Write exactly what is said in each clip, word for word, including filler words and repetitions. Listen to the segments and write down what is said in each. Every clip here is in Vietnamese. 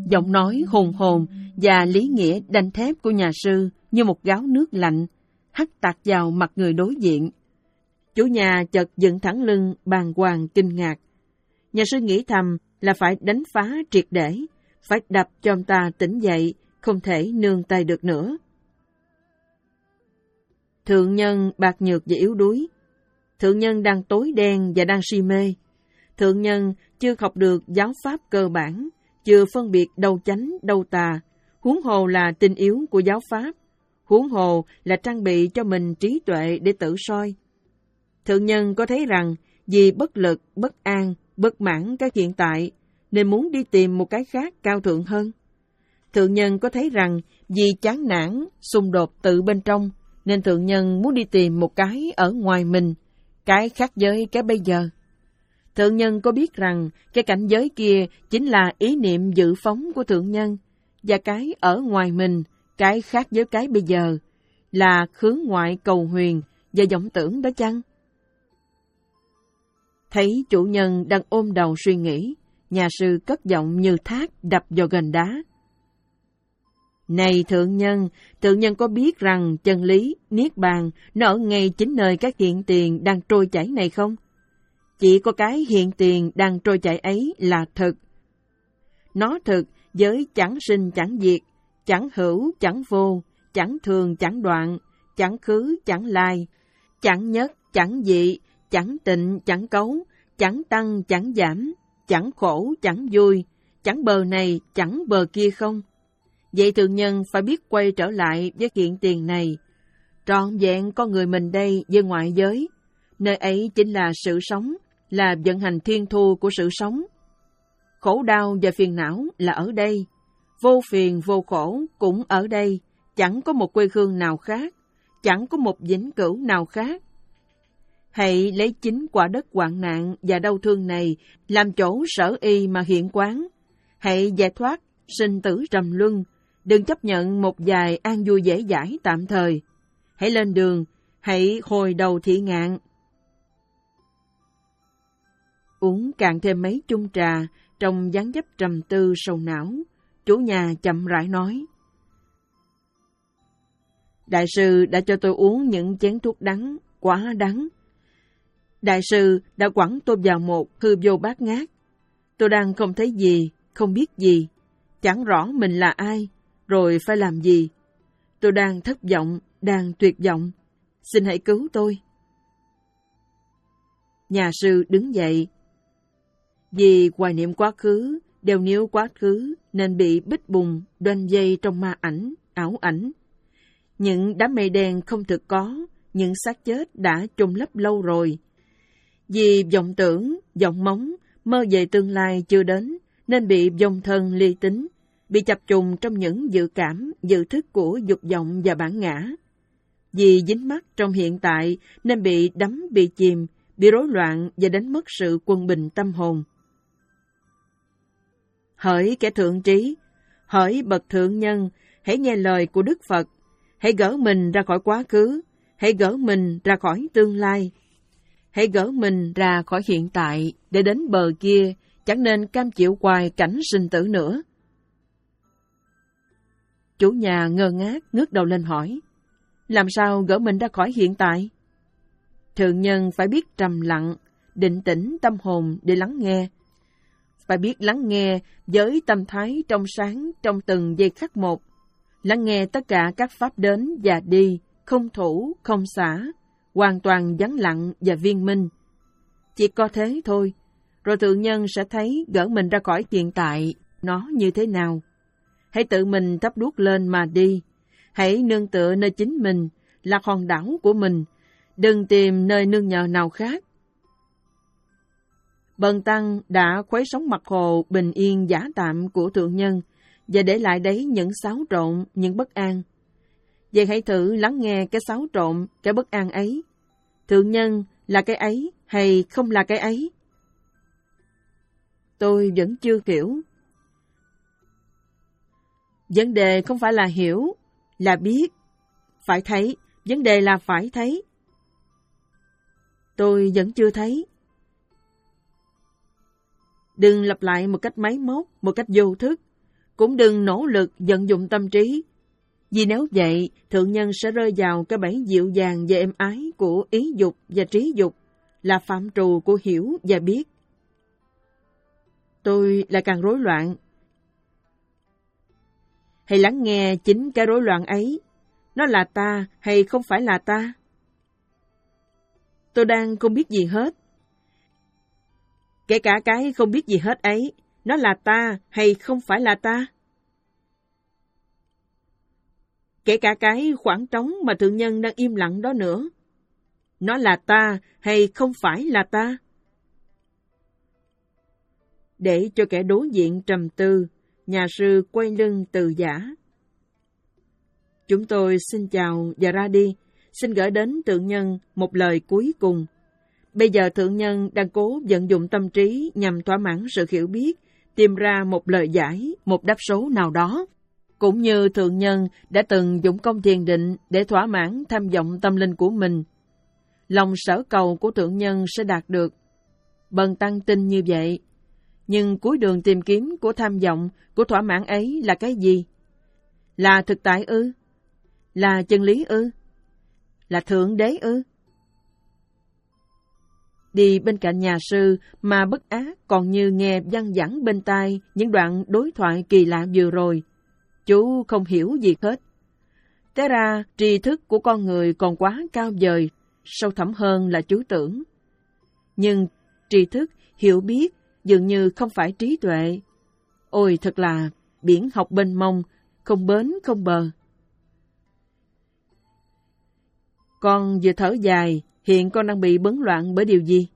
Giọng nói hồn hồn và lý nghĩa đanh thép của nhà sư như một gáo nước lạnh, hắt tạt vào mặt người đối diện. Chủ nhà chợt dựng thẳng lưng, bàng hoàng kinh ngạc. Nhà sư nghĩ thầm là phải đánh phá triệt để, phải đập cho ông ta tỉnh dậy, không thể nương tay được nữa. Thượng nhân bạc nhược và yếu đuối. Thượng nhân đang tối đen và đang si mê. Thượng nhân chưa học được giáo pháp cơ bản, chưa phân biệt đâu chánh đâu tà, huống hồ là tinh yếu của giáo pháp, huống hồ là trang bị cho mình trí tuệ để tự soi. Thượng nhân có thấy rằng vì bất lực, bất an, bất mãn cái hiện tại, nên muốn đi tìm một cái khác cao thượng hơn. Thượng nhân có thấy rằng vì chán nản, xung đột tự bên trong, nên thượng nhân muốn đi tìm một cái ở ngoài mình, cái khác với cái bây giờ. Thượng nhân có biết rằng cái cảnh giới kia chính là ý niệm dự phóng của thượng nhân, và cái ở ngoài mình, cái khác với cái bây giờ, là hướng ngoại cầu huyền và vọng tưởng đó chăng? Thấy chủ nhân đang ôm đầu suy nghĩ, nhà sư cất giọng như thác đập vào gành đá. Này thượng nhân, thượng nhân có biết rằng chân lý, niết bàn nó ở ngay chính nơi các hiện tiền đang trôi chảy này không? Chỉ có cái hiện tiền đang trôi chảy ấy là thực. Nó thực với chẳng sinh chẳng diệt, chẳng hữu chẳng vô, chẳng thường chẳng đoạn, chẳng khứ chẳng lai, chẳng nhất chẳng dị, chẳng tịnh chẳng cấu, chẳng tăng chẳng giảm, chẳng khổ chẳng vui, chẳng bờ này chẳng bờ kia không. Vậy thượng nhân phải biết quay trở lại với hiện tiền này, trọn vẹn con người mình đây với ngoại giới, nơi ấy chính là sự sống, là vận hành thiên thu của sự sống. Khổ đau và phiền não là ở đây, vô phiền vô khổ cũng ở đây, chẳng có một quê hương nào khác, chẳng có một vĩnh cửu nào khác. Hãy lấy chính quả đất hoạn nạn và đau thương này làm chỗ sở y mà hiện quán. Hãy giải thoát sinh tử trầm luân, đừng chấp nhận một vài an vui dễ dãi tạm thời. Hãy lên đường, hãy hồi đầu thị ngạn. Uống càng thêm mấy chung trà, trong dáng dấp trầm tư sầu não, chủ nhà chậm rãi nói. Đại sư đã cho tôi uống những chén thuốc đắng, quá đắng. Đại sư đã quẳng tôi vào một hư vô bát ngát. Tôi đang không thấy gì, không biết gì, chẳng rõ mình là ai, rồi phải làm gì. Tôi đang thất vọng, đang tuyệt vọng. Xin hãy cứu tôi. Nhà sư đứng dậy. Vì hoài niệm quá khứ, đeo níu quá khứ, nên bị bích bùng, đoan dây trong ma ảnh, ảo ảnh. Những đám mây đen không thực có, những xác chết đã chôn lấp lâu rồi. Vì vọng tưởng, vọng móng, mơ về tương lai chưa đến, nên bị vong thân ly tính, bị chập trùng trong những dự cảm, dự thức của dục vọng và bản ngã. Vì dính mắc trong hiện tại, nên bị đắm, bị chìm, bị rối loạn và đánh mất sự quân bình tâm hồn. Hỡi kẻ thượng trí, hỡi bậc thượng nhân, hãy nghe lời của Đức Phật, hãy gỡ mình ra khỏi quá khứ, hãy gỡ mình ra khỏi tương lai. Hãy gỡ mình ra khỏi hiện tại, để đến bờ kia, chẳng nên cam chịu hoài cảnh sinh tử nữa. Chủ nhà ngơ ngác ngước đầu lên hỏi, làm sao gỡ mình ra khỏi hiện tại? Thượng nhân phải biết trầm lặng, định tĩnh tâm hồn để lắng nghe. Phải biết lắng nghe với tâm thái trong sáng trong từng giây khắc một. Lắng nghe tất cả các pháp đến và đi, không thủ, không xả, hoàn toàn vắng lặng và viên minh. Chỉ có thế thôi, rồi thượng nhân sẽ thấy gỡ mình ra khỏi hiện tại, nó như thế nào. Hãy tự mình thắp đuốc lên mà đi. Hãy nương tựa nơi chính mình, là hòn đảo của mình. Đừng tìm nơi nương nhờ nào khác. Bần tăng đã khuấy sóng mặt hồ bình yên giả tạm của thượng nhân và để lại đấy những xáo trộn, những bất an. Vậy hãy thử lắng nghe cái xáo trộn, cái bất an ấy. Thượng nhân là cái ấy hay không là cái ấy? Tôi vẫn chưa hiểu. Vấn đề không phải là hiểu, là biết. Phải thấy, vấn đề là phải thấy. Tôi vẫn chưa thấy. Đừng lặp lại một cách máy móc, một cách vô thức. cũng đừng nỗ lực vận dụng tâm trí. Vì nếu vậy, thượng nhân sẽ rơi vào cái bẫy dịu dàng và êm ái của ý dục và trí dục, là phạm trù của hiểu và biết. Tôi lại càng rối loạn. Hãy lắng nghe chính cái rối loạn ấy. Nó là ta hay không phải là ta? Tôi đang không biết gì hết. Kể cả cái không biết gì hết ấy, nó là ta hay không phải là ta? Kể cả cái khoảng trống mà thượng nhân đang im lặng đó nữa, nó là ta hay không phải là ta? Để cho kẻ đối diện trầm tư, nhà sư quay lưng từ giả. Chúng tôi xin chào và ra đi, xin gửi đến thượng nhân một lời cuối cùng. Bây giờ thượng nhân đang cố vận dụng tâm trí nhằm thỏa mãn sự hiểu biết, tìm ra một lời giải, một đáp số nào đó. Cũng như thượng nhân đã từng dụng công thiền định để thỏa mãn tham vọng tâm linh của mình. Lòng sở cầu của thượng nhân sẽ đạt được. Bần tăng tin như vậy. Nhưng cuối đường tìm kiếm của tham vọng, của thỏa mãn ấy là cái gì? Là thực tại ư? Là chân lý ư? Là thượng đế ư? Đi bên cạnh nhà sư mà bất ác còn như nghe văng vẳng bên tai những đoạn đối thoại kỳ lạ vừa rồi. Chú không hiểu gì hết. Té ra tri thức của con người còn quá cao vời, sâu thẳm hơn là chú tưởng. Nhưng tri thức, hiểu biết dường như không phải trí tuệ. Ôi thật là biển học mênh mông, không bến không bờ. Con vừa thở dài, hiện con đang bị bấn loạn bởi điều gì?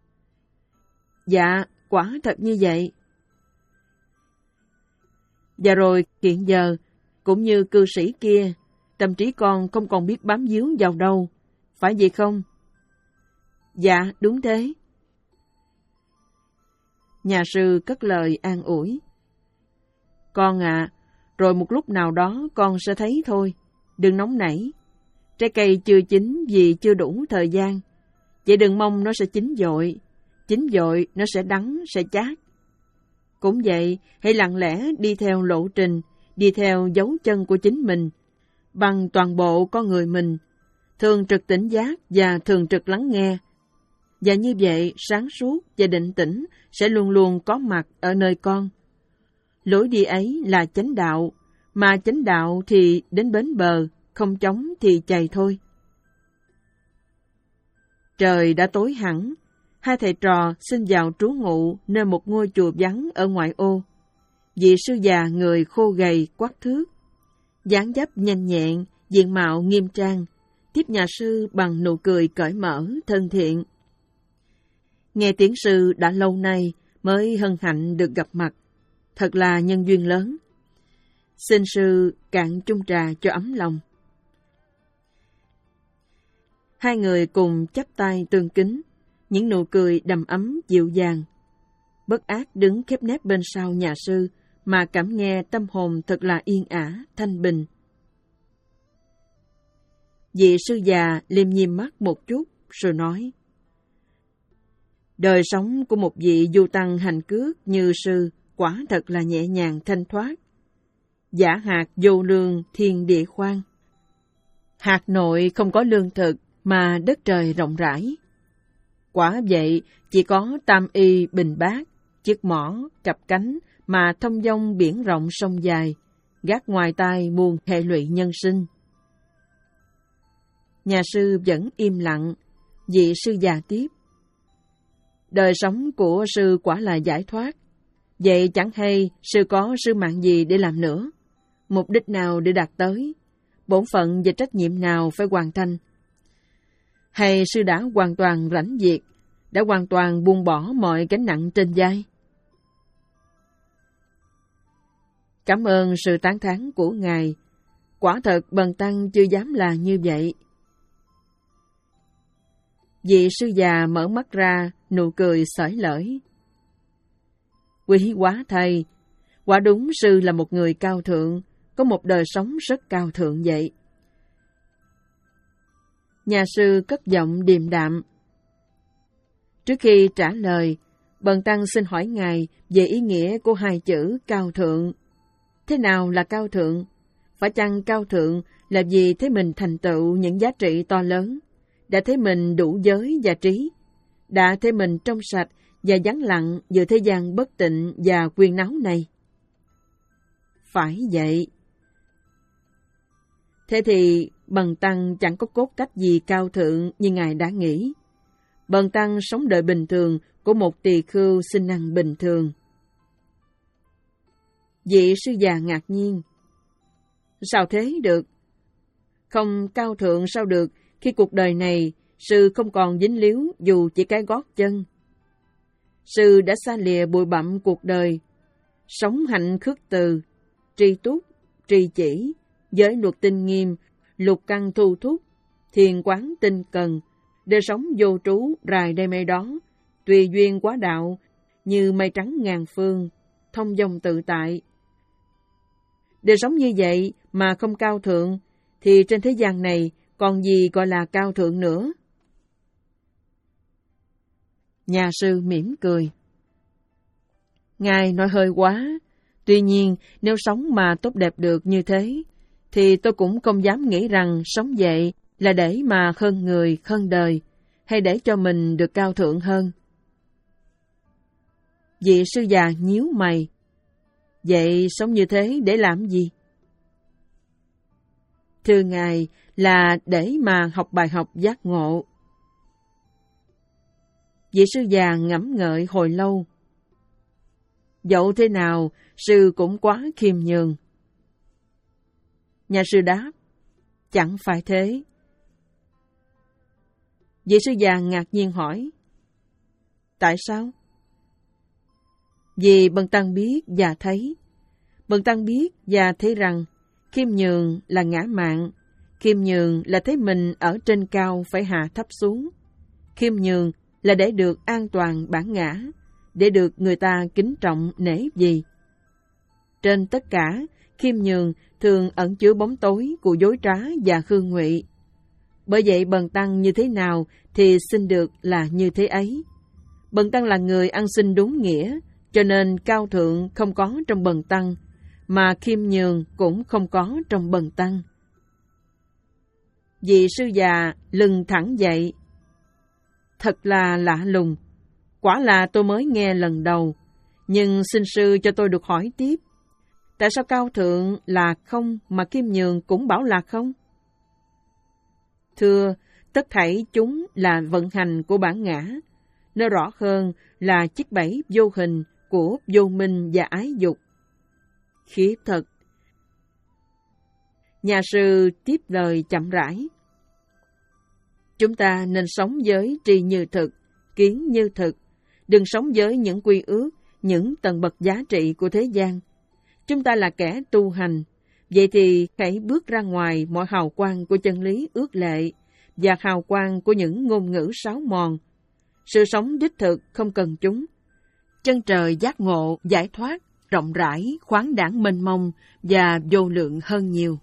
Dạ, quả thật như vậy. Và rồi hiện giờ, cũng như cư sĩ kia, tâm trí con không còn biết bám víu vào đâu, phải vậy không? Dạ, đúng thế. Nhà sư cất lời an ủi. Con ạ, à, rồi một lúc nào đó con sẽ thấy thôi, đừng nóng nảy. Trái cây chưa chín vì chưa đủ thời gian, vậy đừng mong nó sẽ chín dội. Chín dội nó sẽ đắng, sẽ chát. Cũng vậy, hãy lặng lẽ đi theo lộ trình, đi theo dấu chân của chính mình, bằng toàn bộ con người mình, thường trực tỉnh giác và thường trực lắng nghe. Và như vậy, sáng suốt và định tĩnh sẽ luôn luôn có mặt ở nơi con. Lối đi ấy là chánh đạo, mà chánh đạo thì đến bến bờ, không chóng thì chày thôi. Trời đã tối hẳn, hai thầy trò xin vào trú ngụ nơi một ngôi chùa vắng ở ngoại ô. Vị sư già người khô gầy quắc thước, dáng dấp nhanh nhẹn, diện mạo nghiêm trang, tiếp nhà sư bằng nụ cười cởi mở, thân thiện. Nghe tiếng sư đã lâu nay mới hân hạnh được gặp mặt, thật là nhân duyên lớn. Xin sư cạn chung trà cho ấm lòng. Hai người cùng chắp tay tương kính, những nụ cười đầm ấm dịu dàng. Bất ác đứng khép nép bên sau nhà sư, mà cảm nghe tâm hồn thật là yên ả, thanh bình. Vị sư già liêm nhiêm mắt một chút, rồi nói: Đời sống của một vị du tăng hành cước như sư quả thật là nhẹ nhàng thanh thoát. Giả hạt vô lương thiên địa khoan. Hạt nội không có lương thực mà đất trời rộng rãi. Quả vậy, chỉ có tam y bình bát, chiếc mỏ, cặp cánh mà thông dong biển rộng sông dài, gác ngoài tai muôn hệ lụy nhân sinh. Nhà sư vẫn im lặng, vị sư già tiếp: Đời sống của sư quả là giải thoát. Vậy chẳng hay sư có sứ mạng gì để làm nữa? Mục đích nào để đạt tới? Bổn phận và trách nhiệm nào phải hoàn thành? Hay sư đã hoàn toàn rảnh việc, đã hoàn toàn buông bỏ mọi gánh nặng trên vai? Cảm ơn sự tán thán của Ngài. Quả thật bần tăng chưa dám là như vậy. Vị sư già mở mắt ra, nụ cười xởi lởi. Quý quá thầy, quả đúng sư là một người cao thượng, có một đời sống rất cao thượng vậy. Nhà sư cất giọng điềm đạm. Trước khi trả lời, bần tăng xin hỏi Ngài về ý nghĩa của hai chữ cao thượng. thế nào là cao thượng? Phải chăng cao thượng là vì thấy mình thành tựu những giá trị to lớn, đã thấy mình đủ giới và trí, đã thấy mình trong sạch và vắng lặng giữa thế gian bất tịnh và quyên náo này? Phải vậy. Thế thì Bần Tăng chẳng có cốt cách gì cao thượng như Ngài đã nghĩ. Bần Tăng sống đời bình thường của một tỳ khưu sinh năng bình thường. Vị sư già ngạc nhiên. Sao thế được? Không cao thượng sao được khi cuộc đời này sư không còn dính líu dù chỉ cái gót chân. Sư đã xa lìa bụi bặm cuộc đời, sống hạnh khước từ, tri túc, tri chỉ, giới luật tinh nghiêm, lục căn thu thúc, thiền quán tinh cần, đời sống vô trú rài đây mây đó, tùy duyên quá đạo, như mây trắng ngàn phương, thông dong tự tại. Đời sống như vậy mà không cao thượng, thì trên thế gian này còn gì gọi là cao thượng nữa? Nhà sư mỉm cười. Ngài nói hơi quá, tuy nhiên nếu sống mà tốt đẹp được như thế, thì tôi cũng không dám nghĩ rằng sống vậy là để mà hơn người, hơn đời, hay để cho mình được cao thượng hơn. Vị sư già nhíu mày. Vậy sống như thế để làm gì? Thưa Ngài, là để mà học bài học giác ngộ. Vị sư già ngẫm ngợi hồi lâu. Dẫu thế nào, sư cũng quá khiêm nhường. Nhà sư đáp, chẳng phải thế. Vị sư già ngạc nhiên hỏi, tại sao? Vì Bần Tăng biết và thấy. Bần Tăng biết và thấy rằng khiêm nhường là ngã mạn, khiêm nhường là thấy mình ở trên cao phải hạ thấp xuống. Khiêm nhường là để được an toàn bản ngã, để được người ta kính trọng nể gì. Trên tất cả, khiêm nhường thường ẩn chứa bóng tối của dối trá và hư ngụy. Bởi vậy Bần Tăng như thế nào thì xin được là như thế ấy. Bần Tăng là người ăn xin đúng nghĩa, cho nên cao thượng không có trong Bần Tăng, mà khiêm nhường cũng không có trong Bần Tăng. Vị sư già lưng thẳng dậy. Thật là lạ lùng, quả là tôi mới nghe lần đầu, nhưng xin sư cho tôi được hỏi tiếp. Tại sao cao thượng là không mà khiêm nhường cũng bảo là không? Thưa, tất thảy chúng là vận hành của bản ngã, nói rõ hơn là chiếc bẫy vô hình của vô minh và ái dục. Khiếp thật. Nhà sư tiếp lời chậm rãi. Chúng ta nên sống với tri như thực, kiến như thực, đừng sống với những quy ước, những tầng bậc giá trị của thế gian. Chúng ta là kẻ tu hành, vậy thì hãy bước ra ngoài mọi hào quang của chân lý ước lệ và hào quang của những ngôn ngữ sáo mòn. Sự sống đích thực không cần chúng. Chân trời giác ngộ, giải thoát, rộng rãi, khoáng đãng mênh mông và vô lượng hơn nhiều.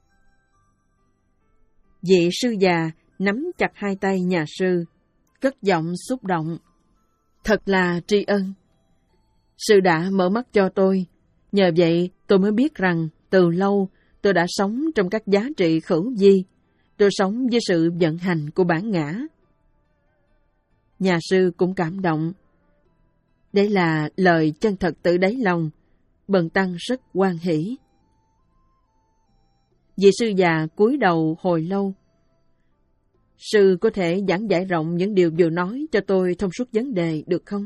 Vị sư già nắm chặt hai tay nhà sư, cất giọng xúc động. Thật là tri ân. Sư đã mở mắt cho tôi, nhờ vậy tôi mới biết rằng từ lâu tôi đã sống trong các giá trị khẩu vi, tôi sống với sự vận hành của bản ngã. Nhà sư cũng cảm động. Đây là lời chân thật từ đáy lòng, Bần Tăng rất hoan hỷ. Vị sư già cúi đầu hồi lâu. Sư có thể giảng giải rộng những điều vừa nói cho tôi thông suốt vấn đề được không?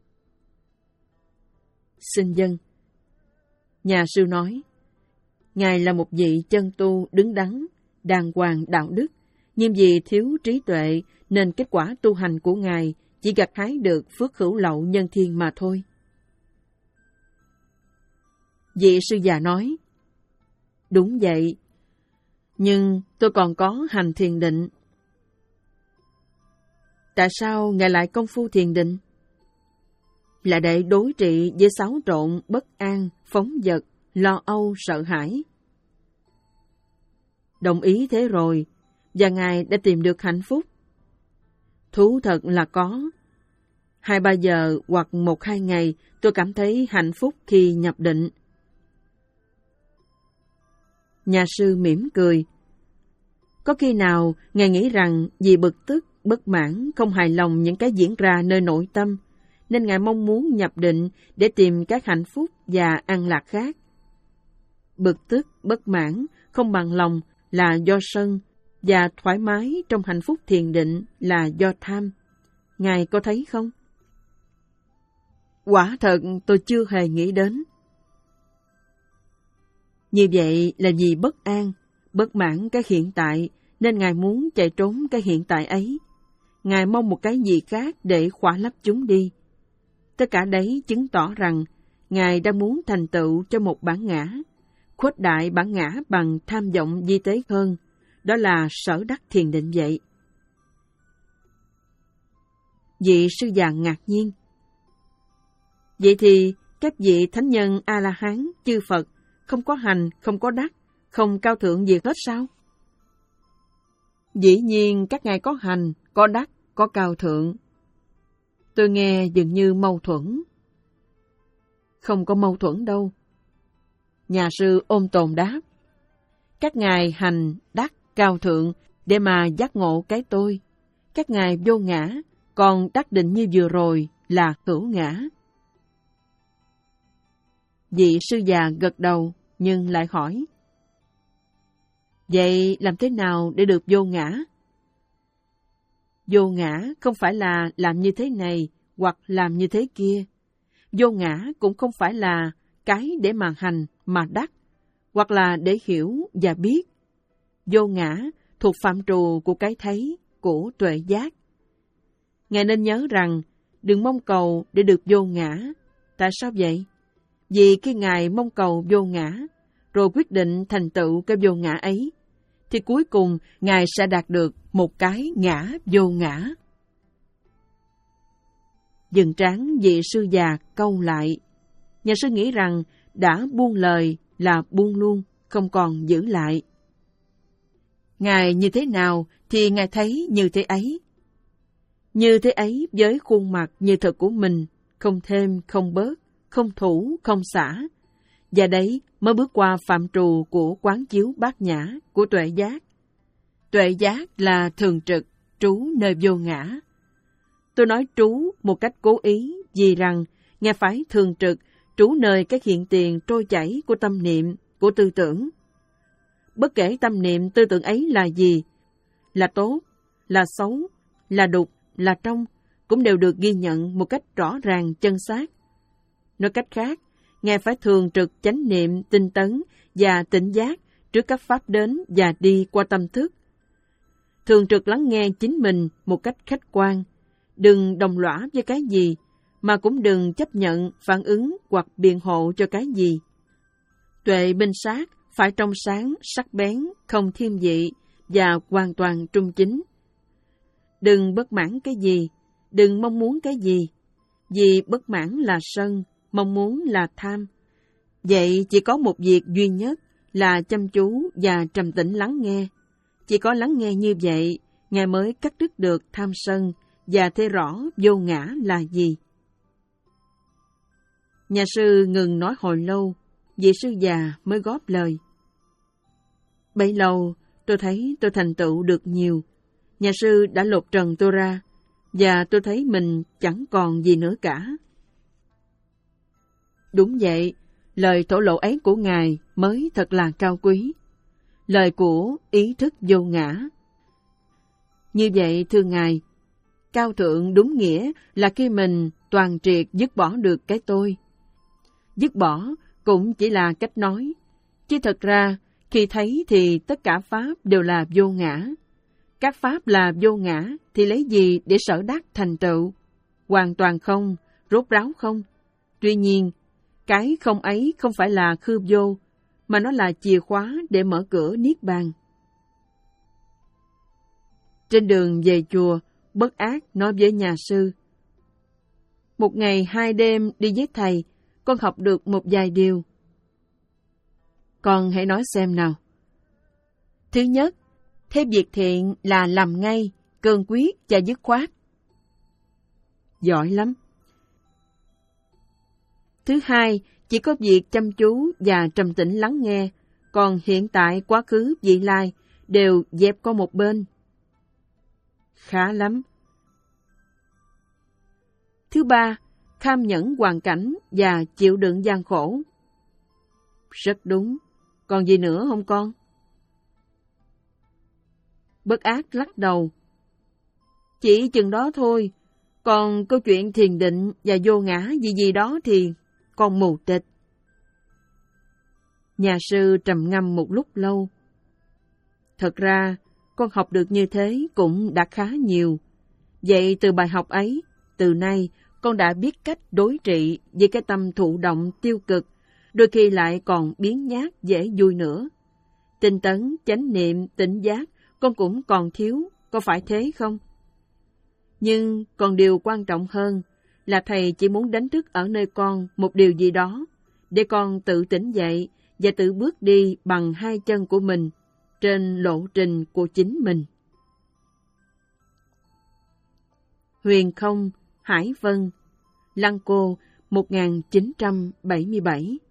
Xin vâng. Nhà sư nói, Ngài là một vị chân tu đứng đắn, đàng hoàng đạo đức, nhưng vì thiếu trí tuệ nên kết quả tu hành của Ngài chỉ gặt hái được phước hữu lậu nhân thiên mà thôi. Vị sư già nói, đúng vậy, nhưng tôi còn có hành thiền định. Tại sao Ngài lại công phu thiền định? Là để đối trị với xáo trộn, bất an, phóng dật, lo âu, sợ hãi. Đồng ý thế rồi, và Ngài đã tìm được hạnh phúc. Thú thật là có. Hai ba giờ hoặc một hai ngày tôi cảm thấy hạnh phúc khi nhập định. Nhà sư mỉm cười. Có khi nào Ngài nghĩ rằng vì bực tức, bất mãn, không hài lòng những cái diễn ra nơi nội tâm, nên Ngài mong muốn nhập định để tìm các hạnh phúc và an lạc khác? Bực tức, bất mãn, không bằng lòng là do sân, và thoải mái trong hạnh phúc thiền định là do tham. Ngài có thấy không? Quả thật tôi chưa hề nghĩ đến. Như vậy là vì bất an, bất mãn cái hiện tại, nên Ngài muốn chạy trốn cái hiện tại ấy. Ngài mong một cái gì khác để khỏa lấp chúng đi. Tất cả đấy chứng tỏ rằng Ngài đang muốn thành tựu cho một bản ngã, khuếch đại bản ngã bằng tham vọng vi tế hơn. Đó là sở đắc thiền định vậy. Vị sư già ngạc nhiên. Vậy thì các vị thánh nhân A-la-hán, chư Phật không có hành, không có đắc, không cao thượng gì hết sao? Dĩ nhiên các ngài có hành, có đắc, có cao thượng. Tôi nghe dường như mâu thuẫn. Không có mâu thuẫn đâu. Nhà sư ôm tồn đáp. Các ngài hành, đắc, cao thượng để mà giác ngộ cái tôi. Các ngài vô ngã, còn đắc định như vừa rồi là hữu ngã. Vị sư già gật đầu nhưng lại hỏi. Vậy làm thế nào để được vô ngã? Vô ngã không phải là làm như thế này hoặc làm như thế kia. Vô ngã cũng không phải là cái để mà hành, mà đắc, hoặc là để hiểu và biết. Vô ngã thuộc phạm trù của cái thấy, của tuệ giác. Ngài nên nhớ rằng đừng mong cầu để được vô ngã. Tại sao vậy? Vì khi Ngài mong cầu vô ngã, rồi quyết định thành tựu cái vô ngã ấy, thì cuối cùng Ngài sẽ đạt được một cái ngã vô ngã. Dừng trán vị sư già cau lại. Nhà sư nghĩ rằng đã buông lời là buông luôn, không còn giữ lại. Ngài như thế nào thì Ngài thấy như thế ấy. Như thế ấy với khuôn mặt như thật của mình, không thêm, không bớt, không thủ, không xả. Và đấy mới bước qua phạm trù của quán chiếu bát nhã, của tuệ giác. Tuệ giác là thường trực, trú nơi vô ngã. Tôi nói trú một cách cố ý vì rằng Ngài phải thường trực, trú nơi các hiện tiền trôi chảy của tâm niệm, của tư tưởng. Bất kể tâm niệm tư tưởng ấy là gì, là tốt, là xấu, là đục, là trong, cũng đều được ghi nhận một cách rõ ràng chân xác. Nói cách khác, Ngài phải thường trực chánh niệm, tinh tấn và tỉnh giác trước các pháp đến và đi qua tâm thức. Thường trực lắng nghe chính mình một cách khách quan, đừng đồng lõa với cái gì, mà cũng đừng chấp nhận, phản ứng hoặc biện hộ cho cái gì. Tuệ minh sát phải trong sáng, sắc bén, không thiên vị và hoàn toàn trung chính. Đừng bất mãn cái gì, đừng mong muốn cái gì, vì bất mãn là sân, mong muốn là tham. Vậy chỉ có một việc duy nhất là chăm chú và trầm tĩnh lắng nghe. Chỉ có lắng nghe như vậy, Ngài mới cắt đứt được tham sân và thấy rõ vô ngã là gì. Nhà sư ngừng nói hồi lâu, vị sư già mới góp lời. Bấy lâu, tôi thấy tôi thành tựu được nhiều. Nhà sư đã lột trần tôi ra, và tôi thấy mình chẳng còn gì nữa cả. Đúng vậy, lời thổ lộ ấy của Ngài mới thật là cao quý. Lời của ý thức vô ngã. Như vậy, thưa Ngài, cao thượng đúng nghĩa là khi mình toàn triệt dứt bỏ được cái tôi. Dứt bỏ cũng chỉ là cách nói, chứ thật ra khi thấy thì tất cả pháp đều là vô ngã. Các pháp là vô ngã thì lấy gì để sở đắc thành tựu? Hoàn toàn không, rốt ráo không. Tuy nhiên, cái không ấy không phải là khư vô, mà nó là chìa khóa để mở cửa Niết Bàn. Trên đường về chùa, Bất Ác nói với nhà sư. Một ngày hai đêm đi với thầy, con học được một vài điều. Con hãy nói xem nào. Thứ nhất, thế việc thiện là làm ngay, cương quyết và dứt khoát. Giỏi lắm. Thứ hai, chỉ có việc chăm chú và trầm tĩnh lắng nghe, còn hiện tại, quá khứ, vị lai đều dẹp qua một bên. Khá lắm. Thứ ba, kham nhẫn hoàn cảnh và chịu đựng gian khổ. Rất đúng. Còn gì nữa không con? Bất ác lắc đầu. Chỉ chừng đó thôi. Còn câu chuyện thiền định và vô ngã gì gì đó thì con mù tịt. Nhà sư trầm ngâm một lúc lâu. Thật ra, con học được như thế cũng đã khá nhiều. Vậy từ bài học ấy, từ nay con đã biết cách đối trị với cái tâm thụ động tiêu cực, đôi khi lại còn biến nhát dễ vui nữa. Tinh tấn, chánh niệm, tỉnh giác, con cũng còn thiếu, có phải thế không? Nhưng còn điều quan trọng hơn là thầy chỉ muốn đánh thức ở nơi con một điều gì đó, để con tự tỉnh dậy và tự bước đi bằng hai chân của mình trên lộ trình của chính mình. Huyền Không, Hải Vân, Lăng Cô, một nghìn chín trăm bảy mươi bảy.